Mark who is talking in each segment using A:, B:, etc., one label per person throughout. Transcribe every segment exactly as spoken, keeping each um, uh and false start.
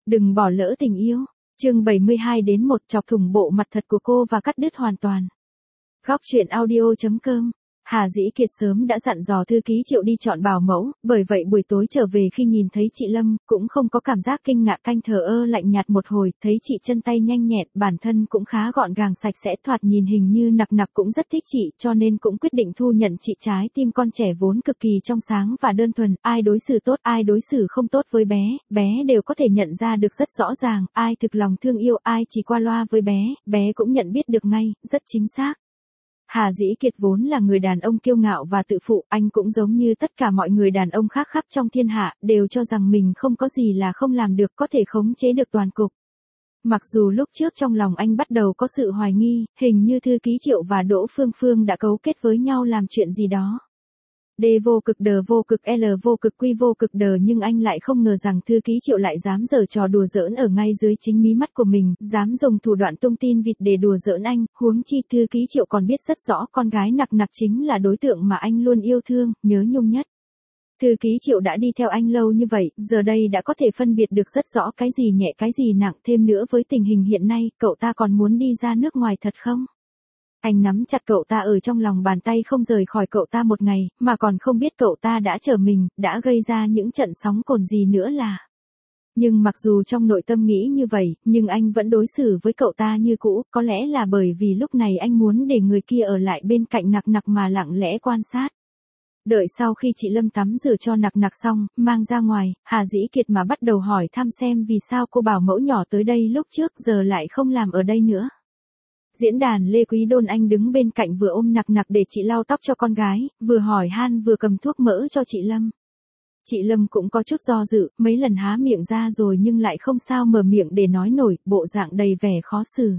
A: Đừng bỏ lỡ tình yêu. Chương bảy mươi hai đến một chọc thủng bộ mặt thật của cô và cắt đứt hoàn toàn. Góc truyện audio chấm com. Hà Dĩ Kiệt sớm đã dặn dò thư ký Triệu đi chọn bảo mẫu, bởi vậy buổi tối trở về khi nhìn thấy chị Lâm, cũng không có cảm giác kinh ngạc canh thờ ơ lạnh nhạt một hồi, thấy chị chân tay nhanh nhẹn, bản thân cũng khá gọn gàng sạch sẽ, thoạt nhìn hình như Nặc Nặc cũng rất thích chị, cho nên cũng quyết định thu nhận chị. Trái tim con trẻ vốn cực kỳ trong sáng và đơn thuần, ai đối xử tốt, ai đối xử không tốt với bé, bé đều có thể nhận ra được rất rõ ràng, ai thực lòng thương yêu, ai chỉ qua loa với bé, bé cũng nhận biết được ngay, rất chính xác. Hà Dĩ Kiệt vốn là người đàn ông kiêu ngạo và tự phụ, anh cũng giống như tất cả mọi người đàn ông khác khắp trong thiên hạ, đều cho rằng mình không có gì là không làm được, có thể khống chế được toàn cục. Mặc dù lúc trước trong lòng anh bắt đầu có sự hoài nghi, hình như thư ký Triệu và Đỗ Phương Phương đã cấu kết với nhau làm chuyện gì đó. D vô cực đờ vô cực L vô cực quy vô cực đờ, nhưng anh lại không ngờ rằng thư ký Triệu lại dám giở trò đùa giỡn ở ngay dưới chính mí mắt của mình, dám dùng thủ đoạn tung tin vịt để đùa giỡn anh, huống chi thư ký Triệu còn biết rất rõ con gái Nặc Nặc chính là đối tượng mà anh luôn yêu thương, nhớ nhung nhất. Thư ký Triệu đã đi theo anh lâu như vậy, giờ đây đã có thể phân biệt được rất rõ cái gì nhẹ cái gì nặng, thêm nữa với tình hình hiện nay, cậu ta còn muốn đi ra nước ngoài thật không? Anh nắm chặt cậu ta ở trong lòng bàn tay không rời khỏi cậu ta một ngày, mà còn không biết cậu ta đã chờ mình, đã gây ra những trận sóng cồn gì nữa là. Nhưng mặc dù trong nội tâm nghĩ như vậy, nhưng anh vẫn đối xử với cậu ta như cũ, có lẽ là bởi vì lúc này anh muốn để người kia ở lại bên cạnh Nặc Nặc mà lặng lẽ quan sát. Đợi sau khi chị Lâm tắm rửa cho Nặc Nặc xong, mang ra ngoài, Hà Dĩ Kiệt mà bắt đầu hỏi thăm xem vì sao cô bảo mẫu nhỏ tới đây lúc trước giờ lại không làm ở đây nữa. Diễn đàn Lê Quý Đôn anh đứng bên cạnh vừa ôm Nặc Nặc để chị lau tóc cho con gái, vừa hỏi han vừa cầm thuốc mỡ cho chị Lâm. Chị Lâm cũng có chút do dự, mấy lần há miệng ra rồi nhưng lại không sao mở miệng để nói nổi, bộ dạng đầy vẻ khó xử.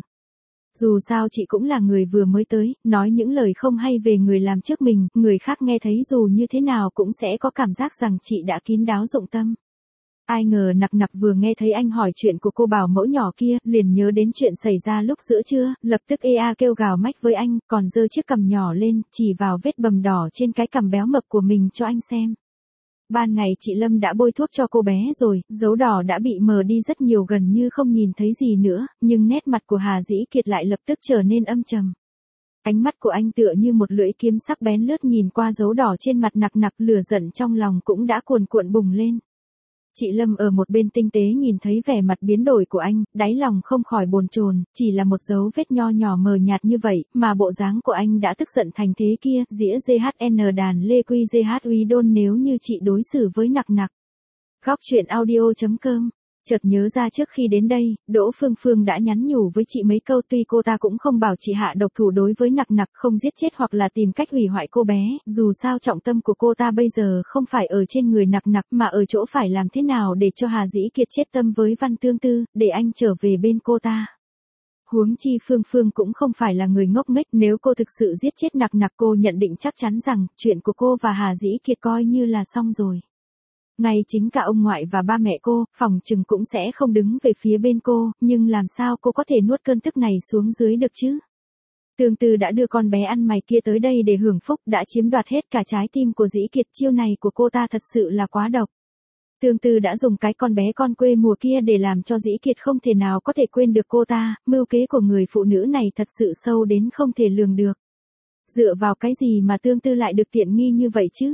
A: Dù sao chị cũng là người vừa mới tới, nói những lời không hay về người làm trước mình, người khác nghe thấy dù như thế nào cũng sẽ có cảm giác rằng chị đã kín đáo dụng tâm. Ai ngờ Nặc Nặc vừa nghe thấy anh hỏi chuyện của cô bảo mẫu nhỏ kia, liền nhớ đến chuyện xảy ra lúc giữa trưa, lập tức ê a kêu gào mách với anh, còn giơ chiếc cằm nhỏ lên, chỉ vào vết bầm đỏ trên cái cằm béo mập của mình cho anh xem. Ban ngày chị Lâm đã bôi thuốc cho cô bé rồi, dấu đỏ đã bị mờ đi rất nhiều, gần như không nhìn thấy gì nữa, nhưng nét mặt của Hà Dĩ Kiệt lại lập tức trở nên âm trầm. Ánh mắt của anh tựa như một lưỡi kiếm sắc bén lướt nhìn qua dấu đỏ trên mặt Nặc Nặc, lửa giận trong lòng cũng đã cuồn cuộn bùng lên. Chị Lâm ở một bên tinh tế nhìn thấy vẻ mặt biến đổi của anh, đáy lòng không khỏi bồn chồn, chỉ là một dấu vết nho nhỏ mờ nhạt như vậy, mà bộ dáng của anh đã tức giận thành thế kia, dĩa giê hát en đàn Lê Quy giê hát Uy Đôn nếu như chị đối xử với Nặc Nặc. Góc truyện audio chấm com. Chợt nhớ ra trước khi đến đây, Đỗ Phương Phương đã nhắn nhủ với chị mấy câu, tuy cô ta cũng không bảo chị hạ độc thủ đối với Nặc Nặc, không giết chết hoặc là tìm cách hủy hoại cô bé, dù sao trọng tâm của cô ta bây giờ không phải ở trên người Nặc Nặc mà ở chỗ phải làm thế nào để cho Hà Dĩ Kiệt chết tâm với Văn Tương Tư, để anh trở về bên cô ta. Huống chi Phương Phương cũng không phải là người ngốc nghếch, nếu cô thực sự giết chết Nặc Nặc cô nhận định chắc chắn rằng chuyện của cô và Hà Dĩ Kiệt coi như là xong rồi. Ngay chính cả ông ngoại và ba mẹ cô, phòng chừng cũng sẽ không đứng về phía bên cô, nhưng làm sao cô có thể nuốt cơn tức này xuống dưới được chứ? Tương Tư đã đưa con bé ăn mày kia tới đây để hưởng phúc, đã chiếm đoạt hết cả trái tim của Dĩ Kiệt, chiêu này của cô ta thật sự là quá độc. Tương Tư đã dùng cái con bé con quê mùa kia để làm cho Dĩ Kiệt không thể nào có thể quên được cô ta, mưu kế của người phụ nữ này thật sự sâu đến không thể lường được. Dựa vào cái gì mà Tương Tư lại được tiện nghi như vậy chứ?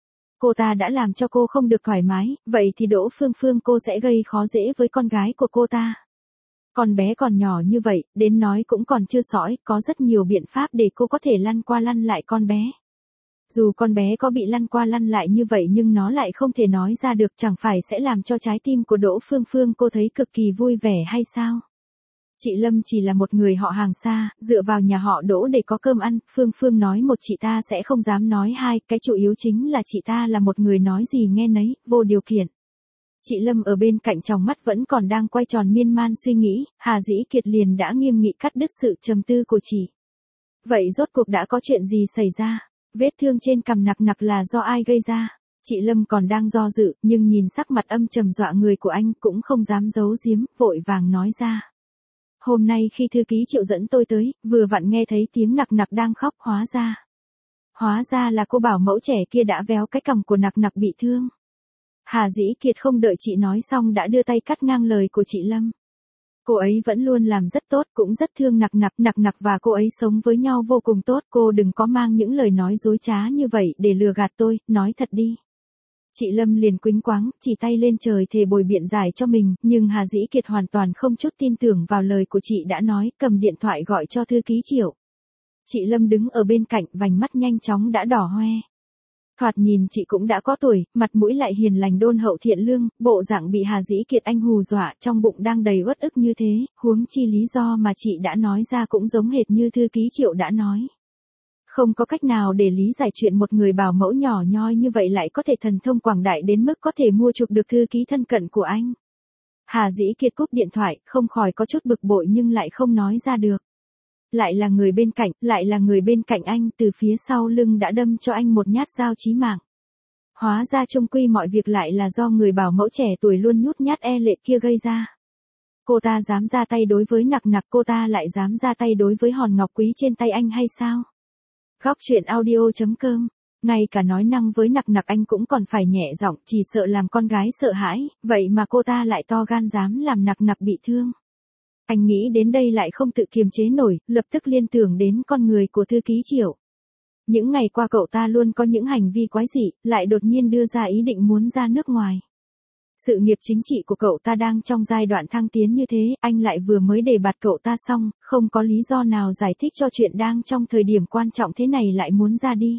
A: Cô ta đã làm cho cô không được thoải mái, vậy thì Đỗ Phương Phương cô sẽ gây khó dễ với con gái của cô ta. Con bé còn nhỏ như vậy, đến nói cũng còn chưa sõi, có rất nhiều biện pháp để cô có thể lăn qua lăn lại con bé. Dù con bé có bị lăn qua lăn lại như vậy nhưng nó lại không thể nói ra được, chẳng phải sẽ làm cho trái tim của Đỗ Phương Phương cô thấy cực kỳ vui vẻ hay sao? Chị Lâm chỉ là một người họ hàng xa, dựa vào nhà họ Đỗ để có cơm ăn, Phương Phương nói một chị ta sẽ không dám nói hai, cái chủ yếu chính là chị ta là một người nói gì nghe nấy, vô điều kiện. Chị Lâm ở bên cạnh trong mắt vẫn còn đang quay tròn miên man suy nghĩ, Hà Dĩ Kiệt liền đã nghiêm nghị cắt đứt sự trầm tư của chị. Vậy rốt cuộc đã có chuyện gì xảy ra? Vết thương trên cằm Nặc Nặc là do ai gây ra? Chị Lâm còn đang do dự, nhưng nhìn sắc mặt âm trầm dọa người của anh cũng không dám giấu giếm, vội vàng nói ra. Hôm nay khi thư ký Triệu dẫn tôi tới, vừa vặn nghe thấy tiếng Nặc Nặc đang khóc, hóa ra. Hóa ra là cô bảo mẫu trẻ kia đã véo cái cằm của Nặc Nặc bị thương. Hà Dĩ Kiệt không đợi chị nói xong đã đưa tay cắt ngang lời của chị Lâm. Cô ấy vẫn luôn làm rất tốt, cũng rất thương Nặc Nặc, Nặc Nặc và cô ấy sống với nhau vô cùng tốt, cô đừng có mang những lời nói dối trá như vậy để lừa gạt tôi, nói thật đi. Chị Lâm liền quýnh quáng, chỉ tay lên trời thề bồi biện giải cho mình, nhưng Hà Dĩ Kiệt hoàn toàn không chút tin tưởng vào lời của chị đã nói, cầm điện thoại gọi cho thư ký Triệu. Chị Lâm đứng ở bên cạnh, vành mắt nhanh chóng đã đỏ hoe. Thoạt nhìn chị cũng đã có tuổi, mặt mũi lại hiền lành đôn hậu thiện lương, bộ dạng bị Hà Dĩ Kiệt anh hù dọa, trong bụng đang đầy uất ức như thế, huống chi lý do mà chị đã nói ra cũng giống hệt như thư ký Triệu đã nói. Không có cách nào để lý giải chuyện một người bảo mẫu nhỏ nhoi như vậy lại có thể thần thông quảng đại đến mức có thể mua chuộc được thư ký thân cận của anh. Hà Dĩ Kiệt cúp điện thoại, không khỏi có chút bực bội nhưng lại không nói ra được. Lại là người bên cạnh, lại là người bên cạnh anh, từ phía sau lưng đã đâm cho anh một nhát dao chí mạng. Hóa ra chung quy mọi việc lại là do người bảo mẫu trẻ tuổi luôn nhút nhát e lệ kia gây ra. Cô ta dám ra tay đối với Nặc Nặc, cô ta lại dám ra tay đối với hòn ngọc quý trên tay anh hay sao? Góc truyện audio chấm com. Ngay cả nói năng với Nặc Nặc anh cũng còn phải nhẹ giọng, chỉ sợ làm con gái sợ hãi, vậy mà cô ta lại to gan dám làm Nặc Nặc bị thương. Anh nghĩ đến đây lại không tự kiềm chế nổi, lập tức liên tưởng đến con người của thư ký Triệu. Những ngày qua cậu ta luôn có những hành vi quái dị, lại đột nhiên đưa ra ý định muốn ra nước ngoài. Sự nghiệp chính trị của cậu ta đang trong giai đoạn thăng tiến như thế, anh lại vừa mới đề bạt cậu ta xong, không có lý do nào giải thích cho chuyện đang trong thời điểm quan trọng thế này lại muốn ra đi.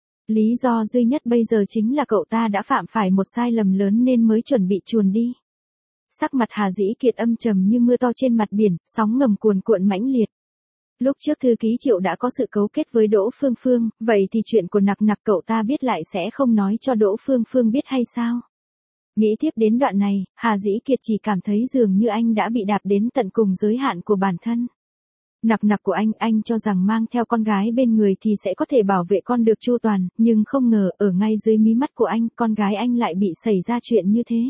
A: Lý do duy nhất bây giờ chính là cậu ta đã phạm phải một sai lầm lớn nên mới chuẩn bị chuồn đi. Sắc mặt Hà Dĩ Kiệt âm trầm như mưa to trên mặt biển, sóng ngầm cuồn cuộn mãnh liệt. Lúc trước thư ký Triệu đã có sự cấu kết với Đỗ Phương Phương, vậy thì chuyện của Nặc Nặc cậu ta biết lại sẽ không nói cho Đỗ Phương Phương biết hay sao? Nghĩ tiếp đến đoạn này, Hà Dĩ Kiệt chỉ cảm thấy dường như anh đã bị đạp đến tận cùng giới hạn của bản thân. Nặc Nặc của anh, anh cho rằng mang theo con gái bên người thì sẽ có thể bảo vệ con được chu toàn, nhưng không ngờ ở ngay dưới mí mắt của anh, con gái anh lại bị xảy ra chuyện như thế.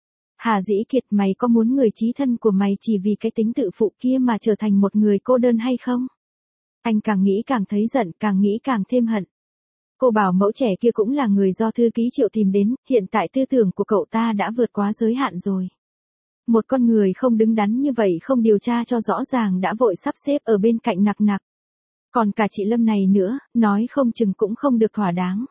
A: Hà Dĩ Kiệt, mày có muốn người chí thân của mày chỉ vì cái tính tự phụ kia mà trở thành một người cô đơn hay không? Anh càng nghĩ càng thấy giận, càng nghĩ càng thêm hận. Cô bảo mẫu trẻ kia cũng là người do thư ký Triệu tìm đến, hiện tại tư tưởng của cậu ta đã vượt quá giới hạn rồi. Một con người không đứng đắn như vậy không điều tra cho rõ ràng đã vội sắp xếp ở bên cạnh Nặc Nặc. Còn cả chị Lâm này nữa, nói không chừng cũng không được thỏa đáng.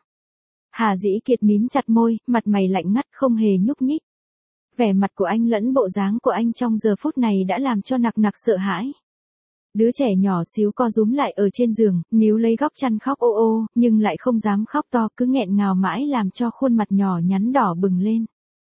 A: Hà Dĩ Kiệt mím chặt môi, mặt mày lạnh ngắt không hề nhúc nhích. Vẻ mặt của anh lẫn bộ dáng của anh trong giờ phút này đã làm cho Nặc Nặc sợ hãi. Đứa trẻ nhỏ xíu co rúm lại ở trên giường, níu lấy góc chăn khóc ô ô, nhưng lại không dám khóc to, cứ nghẹn ngào mãi làm cho khuôn mặt nhỏ nhắn đỏ bừng lên.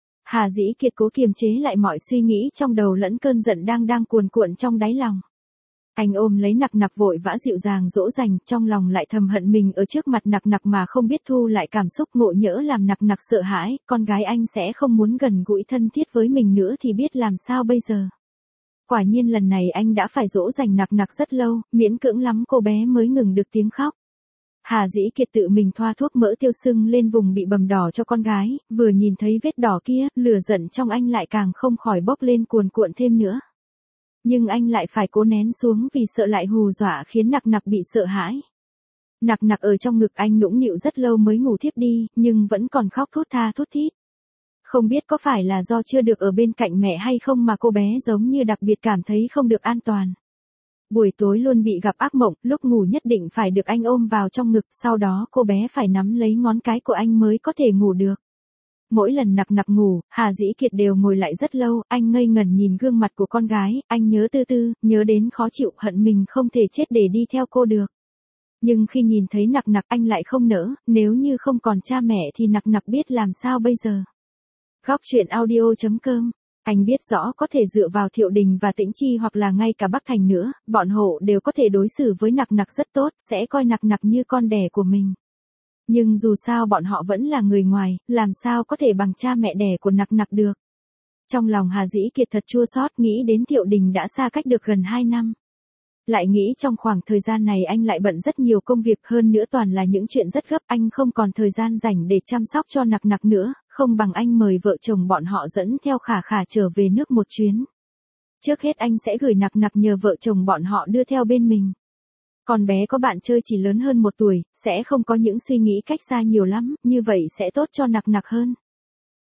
A: Hà Dĩ Kiệt cố kiềm chế lại mọi suy nghĩ trong đầu lẫn cơn giận đang đang cuồn cuộn trong đáy lòng. Anh ôm lấy Nặc Nặc vội vã dịu dàng dỗ dành, trong lòng lại thầm hận mình ở trước mặt Nặc Nặc mà không biết thu lại cảm xúc, ngộ nhỡ làm Nặc Nặc sợ hãi, con gái anh sẽ không muốn gần gũi thân thiết với mình nữa thì biết làm sao bây giờ. Quả nhiên lần này anh đã phải dỗ dành Nặc Nặc rất lâu, miễn cưỡng lắm cô bé mới ngừng được tiếng khóc. Hà Dĩ Kiệt tự mình thoa thuốc mỡ tiêu sưng lên vùng bị bầm đỏ cho con gái, vừa nhìn thấy vết đỏ kia, lửa giận trong anh lại càng không khỏi bốc lên cuồn cuộn thêm nữa. Nhưng anh lại phải cố nén xuống vì sợ lại hù dọa khiến Nặc Nặc bị sợ hãi. Nặc Nặc ở trong ngực anh nũng nịu rất lâu mới ngủ thiếp đi, nhưng vẫn còn khóc thút tha thút thít. Không biết có phải là do chưa được ở bên cạnh mẹ hay không mà cô bé giống như đặc biệt cảm thấy không được an toàn. Buổi tối luôn bị gặp ác mộng, lúc ngủ nhất định phải được anh ôm vào trong ngực, sau đó cô bé phải nắm lấy ngón cái của anh mới có thể ngủ được. Mỗi lần Nặc Nặc ngủ, Hà Dĩ Kiệt đều ngồi lại rất lâu, anh ngây ngẩn nhìn gương mặt của con gái, anh nhớ tư tư, nhớ đến khó chịu, hận mình không thể chết để đi theo cô được. Nhưng khi nhìn thấy Nặc Nặc anh lại không nỡ, nếu như không còn cha mẹ thì Nặc Nặc biết làm sao bây giờ. Góc truyện audio chấm com. Anh biết rõ có thể dựa vào Thiệu Đình và Tĩnh Chi hoặc là ngay cả Bắc Thành nữa, bọn họ đều có thể đối xử với Nặc Nặc rất tốt, sẽ coi Nặc Nặc như con đẻ của mình. Nhưng dù sao bọn họ vẫn là người ngoài, làm sao có thể bằng cha mẹ đẻ của Nặc Nặc được. Trong lòng Hà Dĩ Kiệt thật chua xót, nghĩ đến Thiệu Đình đã xa cách được gần hai năm. Lại nghĩ trong khoảng thời gian này anh lại bận rất nhiều công việc, hơn nữa toàn là những chuyện rất gấp, anh không còn thời gian rảnh để chăm sóc cho Nặc Nặc nữa, không bằng anh mời vợ chồng bọn họ dẫn theo Khả Khả trở về nước một chuyến. Trước hết anh sẽ gửi Nặc Nặc nhờ vợ chồng bọn họ đưa theo bên mình. Con bé có bạn chơi chỉ lớn hơn một tuổi, sẽ không có những suy nghĩ cách xa nhiều lắm, như vậy sẽ tốt cho Nặc Nặc hơn.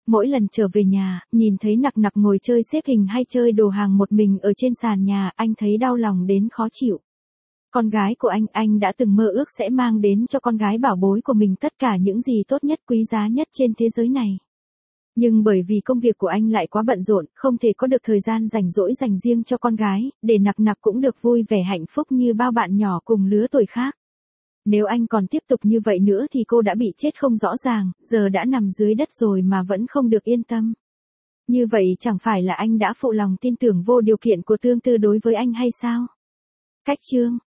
A: Mỗi lần trở về nhà, nhìn thấy Nặc Nặc ngồi chơi xếp hình hay chơi đồ hàng một mình ở trên sàn nhà, anh thấy đau lòng đến khó chịu. Con gái của anh, anh đã từng mơ ước sẽ mang đến cho con gái bảo bối của mình tất cả những gì tốt nhất quý giá nhất trên thế giới này. Nhưng bởi vì công việc của anh lại quá bận rộn, không thể có được thời gian rảnh rỗi dành riêng cho con gái, để Nặc Nặc cũng được vui vẻ hạnh phúc như bao bạn nhỏ cùng lứa tuổi khác. Nếu anh còn tiếp tục như vậy nữa thì cô đã bị chết không rõ ràng, giờ đã nằm dưới đất rồi mà vẫn không được yên tâm. Như vậy chẳng phải là anh đã phụ lòng tin tưởng vô điều kiện của Tương Tư đối với anh hay sao? Cách chương